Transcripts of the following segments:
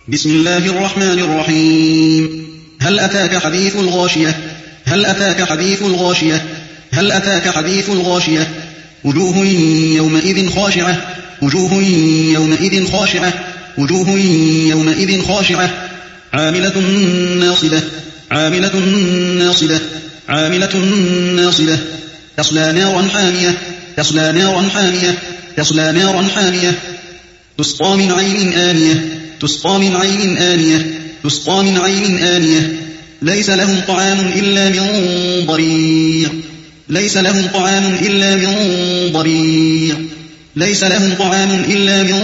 بسم الله الرحمن الرحيم. هل أتاك حديث الغاشية؟ هل أتاك حديث الغاشية؟ هل أتاك حديث الغاشية؟ وجوه يومئذ خاشعة، وجوه يومئذ خاشعة، وجوه يومئذ خاشعة، عاملة ناصبة، عاملة ناصبة، عاملة ناصبة، تصلى نارا حامية، تصلى نارا حامية، تصلى نارا حامية، تسقى من عين آنية، تسقى من عين آنية، تسقى من عين آنية، ليس لهم طعام إلا من ضريع، ليس لهم طعام إلا من ضريع، ليس لهم طعام إلا من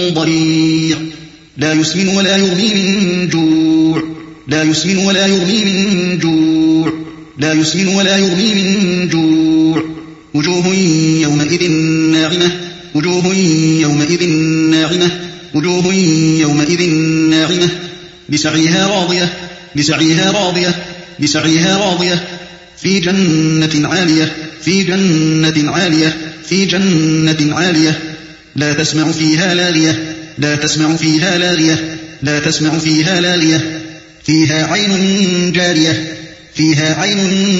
ضريع، لا يسمن ولا يغني من جوع، لا يسمن ولا يغني من جوع، لا يسمن ولا يغني من جوع، وجوه يومئذ ناعمة، وجوه يومئذ ناعمة، وجوه يومئذ ناعمة، لسعيها راضية، لسعيها راضية، لسعيها راضية، في جنة عالية، في جنة عالية، في جنة عالية، لا تسمع فيها لاغية، لا تسمع فيها لاغية، لا تسمع فيها لاغية، فيها عين جارية، فيها عين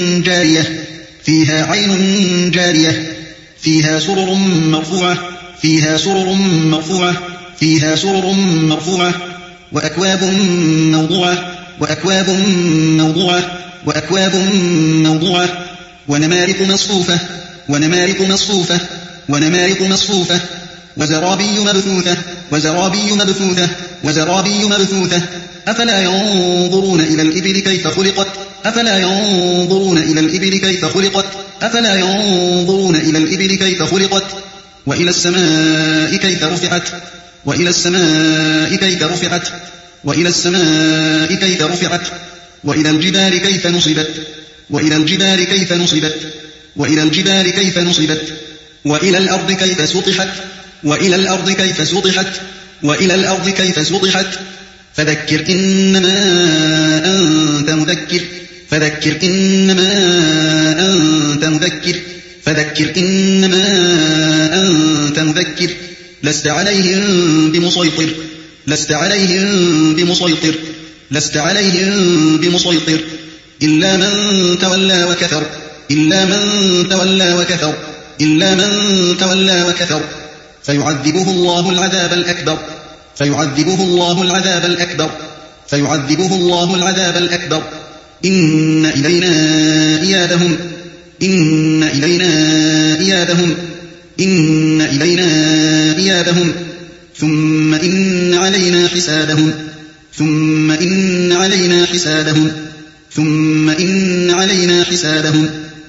جارية، فيها عين جارية، فيها سرر مرفوعة، فيها سرر مرفوعة، فيها سرر مرفوعة، وأكواب موضوعة، وأكواب موضوعة، وأكواب موضوعة، ونمارق مصفوفة، ونمارق مصفوفة، ونمارق مصفوفة، وزرابي مبثوثة، وزرابي مبثوثة، وزرابي مبثوثة، أفلا ينظرون إلى الإبل كيف خلقت، أفلا ينظرون إلى الإبل كيف خلقت، أفلا ينظرون إلى الإبل كيف خلقت، وإلى السماء كيف رفعت، وإلى السماء كيف رفعت، وإلى السماء كيف رفعت، وإلى الجبال كيف نصبت، وإلى الجبال كيف نصبت، وإلى الجبال كيف نصبت، وإلى الأرض كيف سطحت، وإلى الأرض كيف سطحت، وإلى الأرض كيف سطحت، فذكر إنما أنت مذكر، فذكر إنما أنت مذكر، فذكر إنما أنت مذكر، لست عليهم بمسيطر، لست عليهم بمسيطر، لست عليهم بمسيطر، إلا من تولى وكفر، إلا من تولى وكفر، إلا من تولى وكفر، فيعذبه الله العذاب الأكبر، فيعذبه الله العذاب الأكبر، فيعذبه الله العذاب الأكبر، إن إلينا إيابهم، إن إلينا إيابهم، إن إلينا إيابهم، ثم إن علينا حسابهم، ثم إن علينا حسابهم، ثم إن علينا حسابهم.